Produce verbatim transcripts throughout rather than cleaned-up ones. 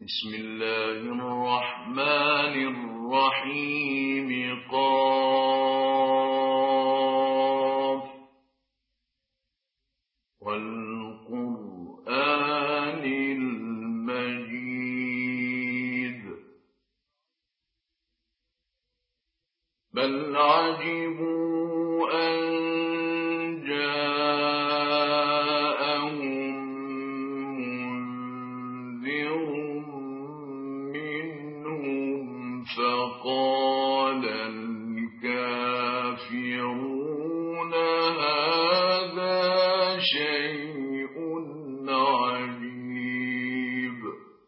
بسم الله الرحمن الرحيم قاف والقرآن المجيد بل عجبوا أن جاءهم منذر منهم فقال الكافرون هذا شيء عجيب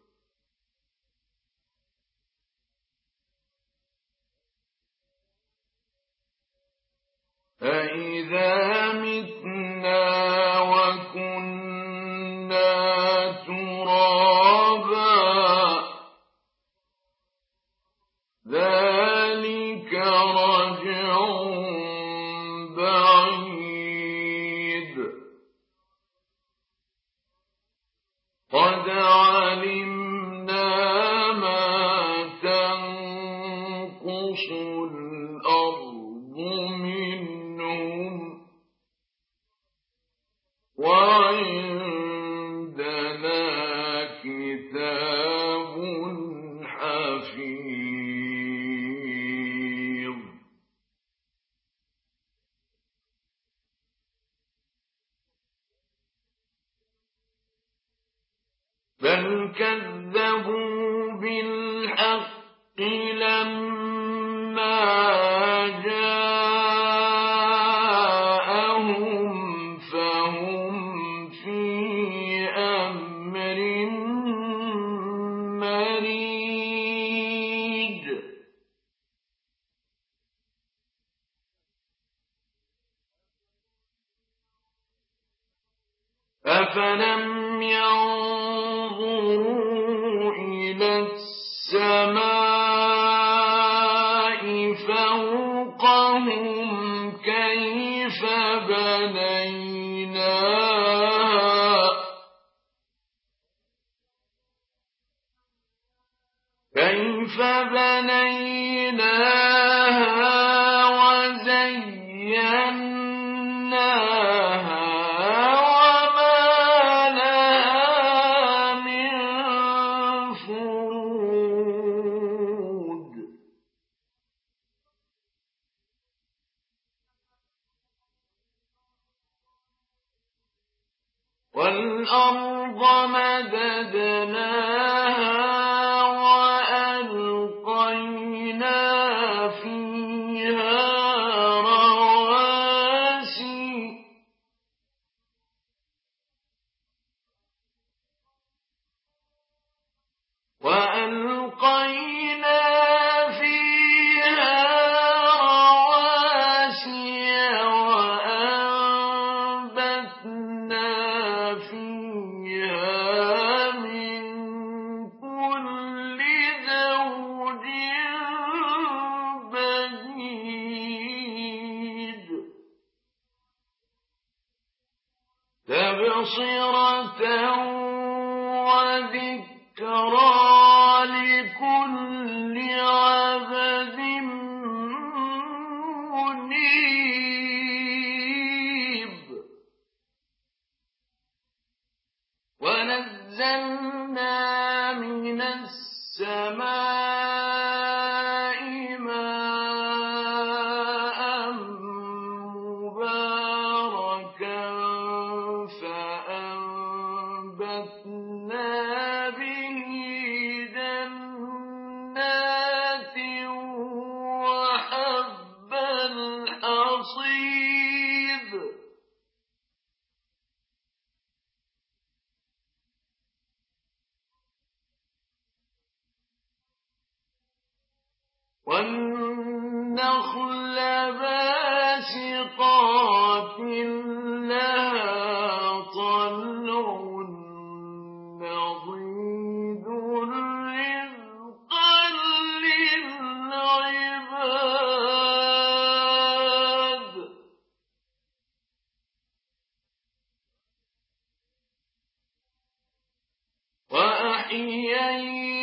أَإِذَا مِتْنَا وَكُنَّا تُرَابًا ذَلِكَ رَجْعٌ بَعِيدٌ قَدْ عَلِمْنَا مَا تَنقُصُ الْأَرْضُ مِنْهُمْ وَعِندَنَا كِتَابٌ حَفِيظٌ بَلْ كَذَّبُوا بِالْحَقِّ لَمَّا جَاءَهُمْ فَهُمْ فِي أَمْرٍ مَّرِيجٍ أَفَلَمْ يَنظُرُوا إِلَى السَّمَاءِ فَوْقَهُمْ كَيْفَ بَنَيْنَاهَا كَيْفَ بَنَيْنَاهَا وَزَيَّنَّاهَا وَمَا لَهَا مِن فُرُوجٍ وَالْأَرْضَ مَدَدْنَاهَا وَأَلْقَيْنَا فِيهَا رَوَاسِيَ وَأَلْقَيْنَا فِيهَا رَوَاسِيَ وَأَنبَتْنَا فِيهَا مِن كُلِّ زَوْجٍ بَهِيجٍ تَبْصِرَةً وَذِكْرَىٰ لِكُلِّ عَبْدٍ مُّنِيبٍ وَنَزَّلْنَا مِنَ السَّمَاءِ مَاءً مُّبَارَكًا فَأَنبَتْنَا بِهِ جَنَّاتٍ وَحَبَّ الْحَصِيدِ وَالنَّخْلَ بَاسِقَاتٍ لَّهَا طَلْعٌ نَّضِيدٌ رِّزْقًا لِّلْعِبَادِ وَأَحْيَيْنَا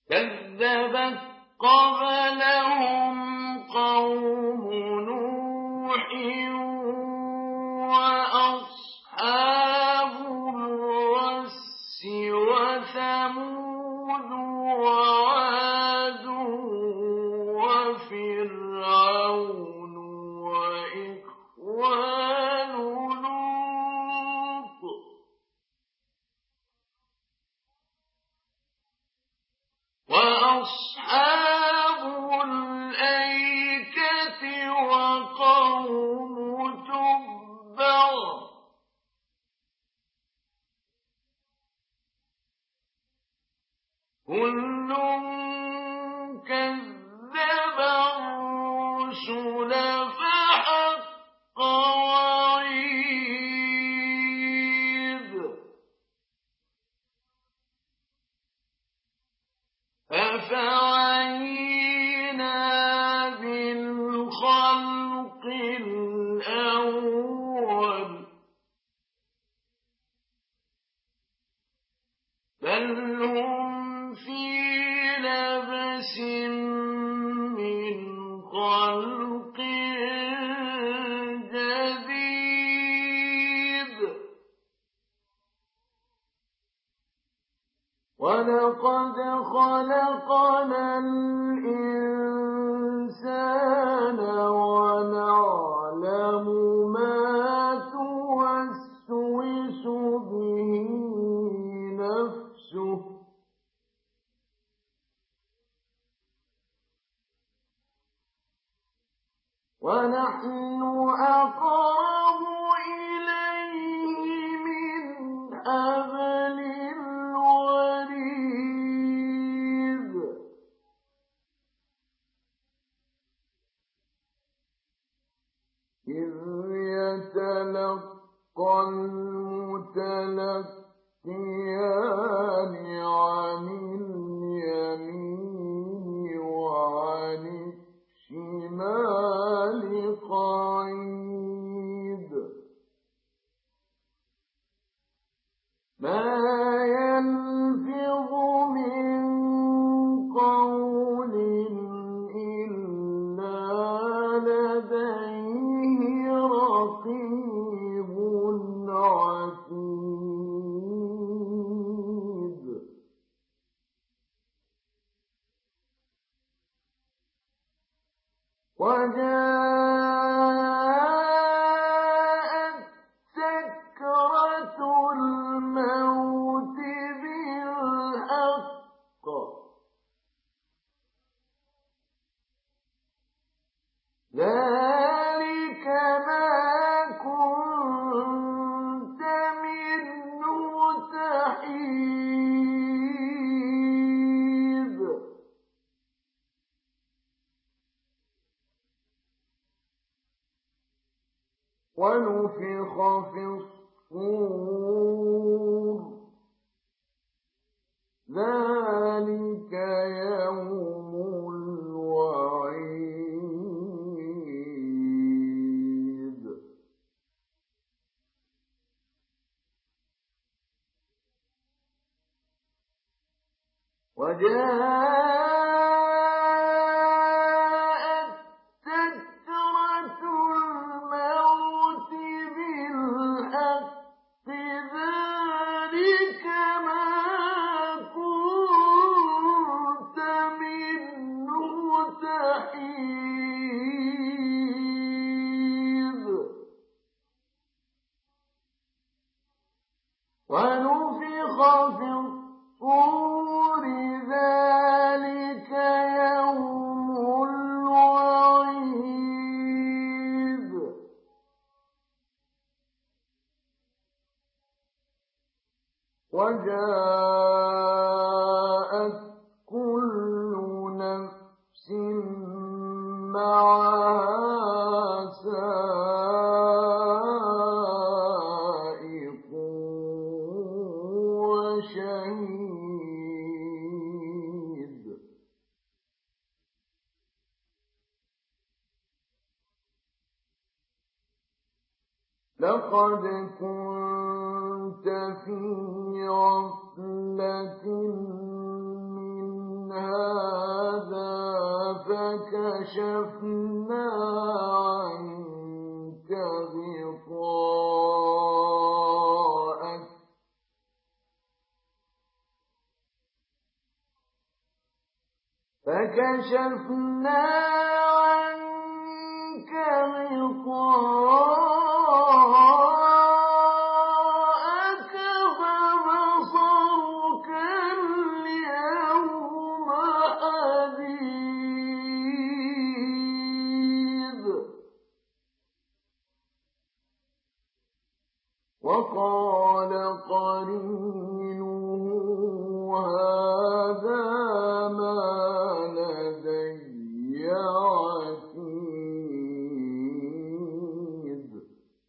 كذبت قبلهم قوم نوح وأصحاب الرس وثمود وعاد وفرعون وإخوان لوط وأصحاب الأيكة وقوم تبع كل كذب الرسل فحق وعيد أفعينا بالخلق الأول بل هم في لبس من خلق جديد ولقد خلقنا الإنسان ونعلم ما توسوس به نفسه ونحن أقرب إليه من حبل الوريد إذ يتلقى المتلقيان عن اليمين وعن الشمال قعيد ما يلفظ من قول إلا لديه رقيب عتيد وجاءت سكرة الموت بالحق ذلك ما كنت منه تحيد ونفخ في الصور ذلك يوم الوعيد وجاءت سكرة الموت بالحق ذلك ما كنت منه تحيد ونفخ في الصور ذلك يوم الوعيد وجاءت كل نفس معها سائق وشهيد لقد كنت في غفلة من فكشفنا عنك غطاءك فكشفنا عنك غطاءك فبصرك اليوم حديد وقال قرينه هذا ما لدي عتيد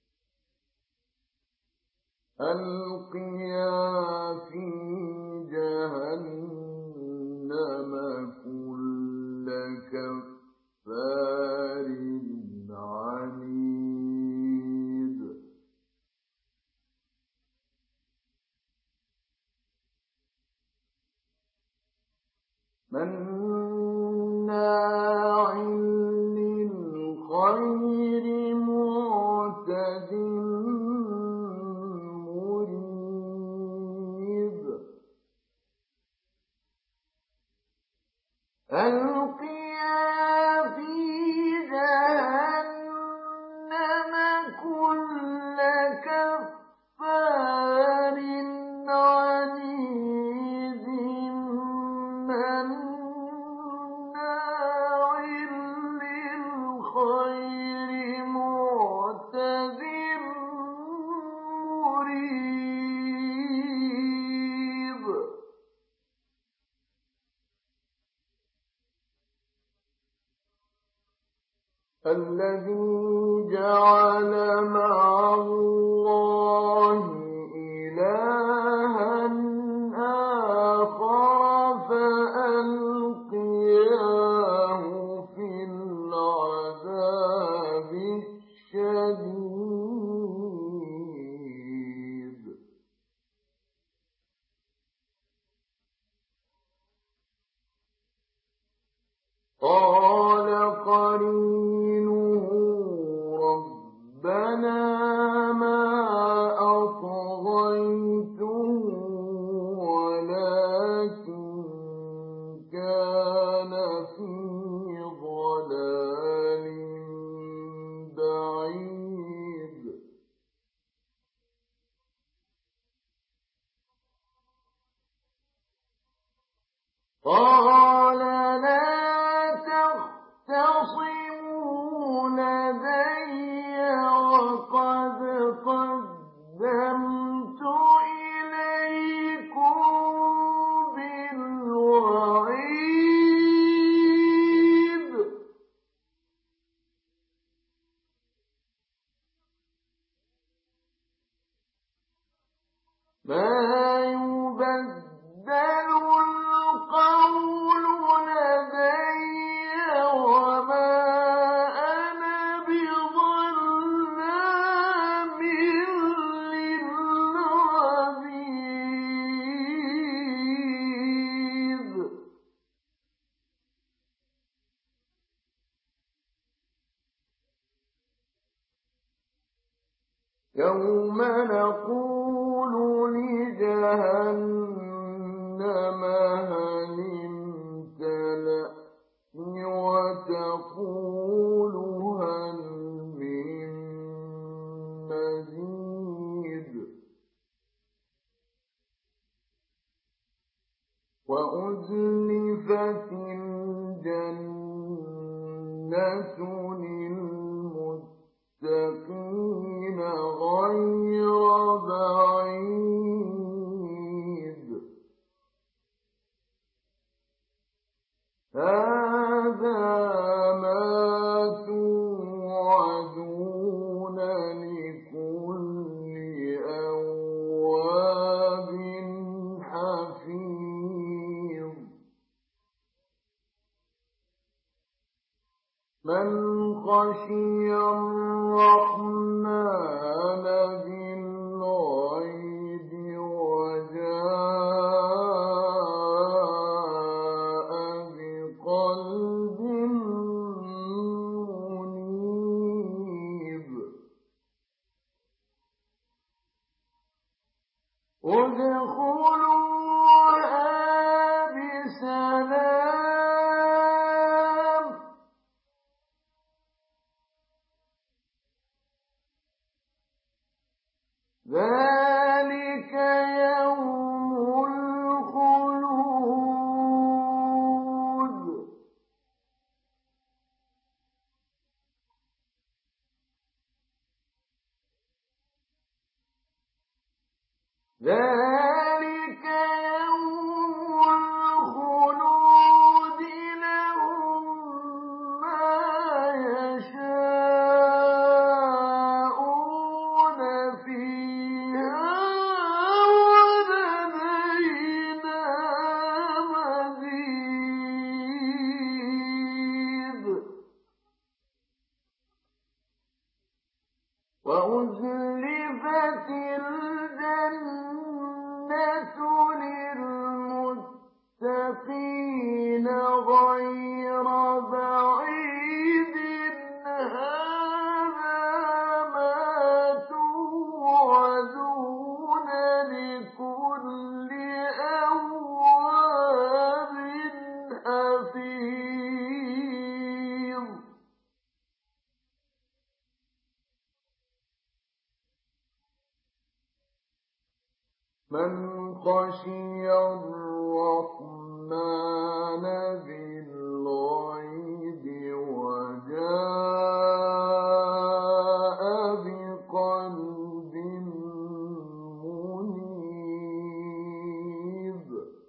ألقيا في جهنم كل كفار عنيد مناع للخير معتد مريب ألقيا في جهنم كل كفار عنيد مناع للخير معتد مريب الذي جعل مع الله إلها آخر فألقياه في العذاب الشديد قال قرينه ربنا ما أطغيته ولكن كان في ضلال بعيد قال لا تختصموا لدي وقد قدمت إليكم بالوعيد ما يبدل القول لدي وما أنا بظلام للعبيد يوم نقول لجهنم هل امتلأت وتقول هل من مزيد وأزلفت الجنة للمتقين غير بعيد هذا ما توعدون لكل أواب حفيظ من خشي الرحمن بالغيب وجاء بقلب ادخلوها بسلام ذلك يوم الخلود ذلك يوم الخلود لهم ما يشاءون فيها ولدينا مزيد وأزلفت الجنة للمتقين غير بعيد هذا ما توعدون لكل أواب حفيظ من خشي الرحمن بالغيب وجاء بقلب منيب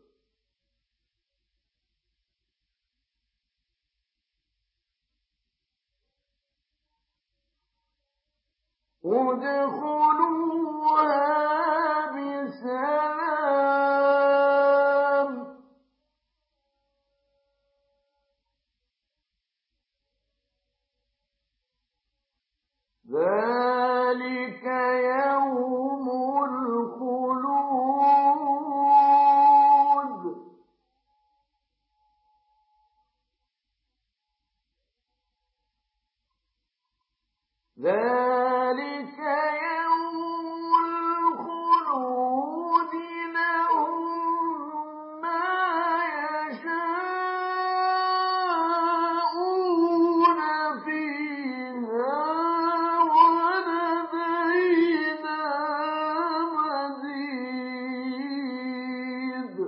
ادخلوها بسلام ذلك يوم الخلود ذلك يوم الخلود لهم ما يشاءون فيها ولدينا مزيد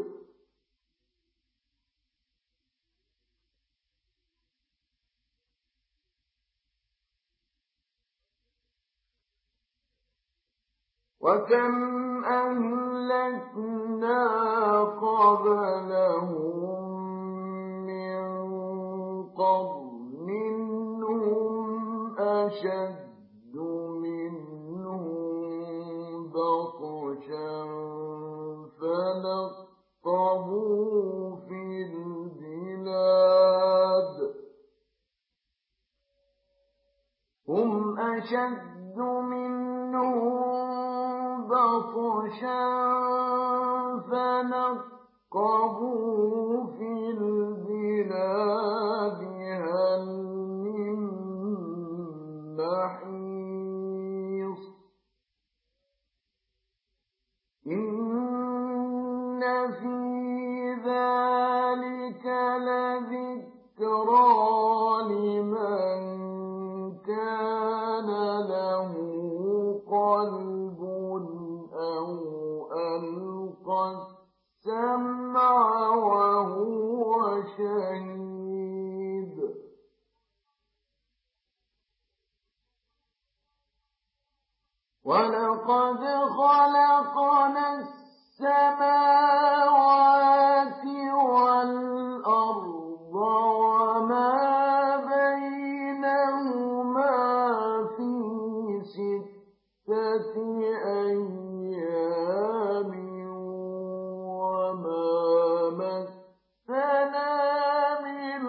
وكم أهلكنا قبلهم من قرن هم أشد منهم بطشا فنقبوا في البلاد هم أشد منهم بطشا فنقبوا في البلاد هل من محيص إن في ذلك لذكرى لمن كان له قلب أو ألقى السمع وهو شهيد ولقد خلقنا السماوات والأرض وما بينهما في ستة أيام وما مسنا من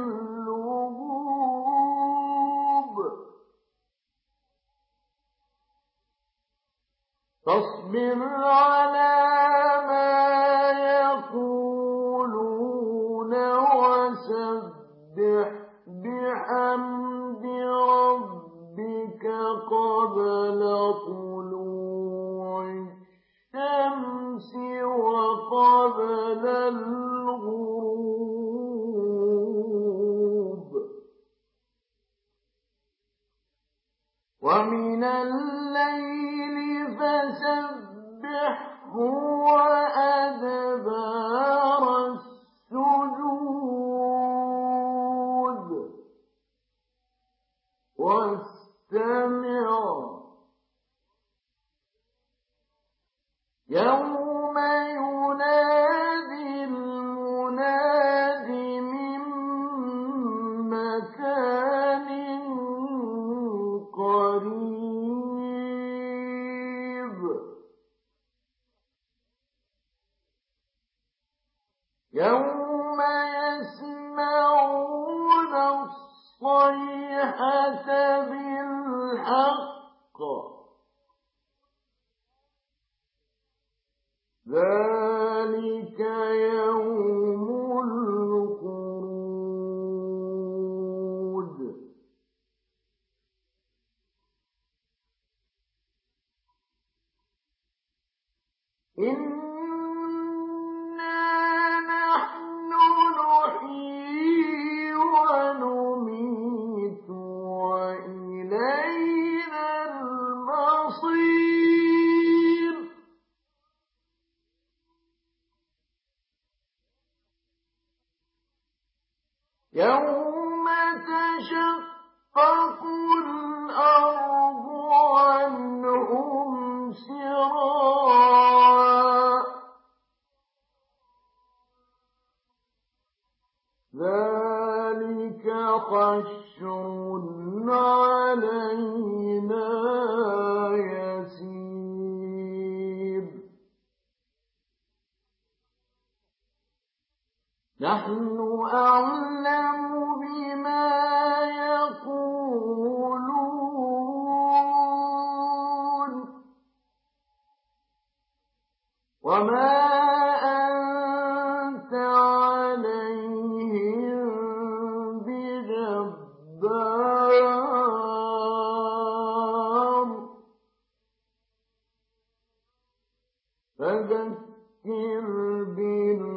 لغوب فاصبر على ما يقولون وسبح بحمد ربك قبل طلوع الشمس على الغروب ومن الليل فسبحه وأدبار السجود واستمع يوم ينادي المناد من مكان قريب يوم يسمعون الصيحة بالحق ذلك يوم الخروج إنا نحن نحيي ونميت وإلينا المصير يوم تشقق الأرض عنهم سراعا ذلك حشر علينا يسير نحن أعلم بما يقولون وما أنت عليهم بجبار فذكر بالله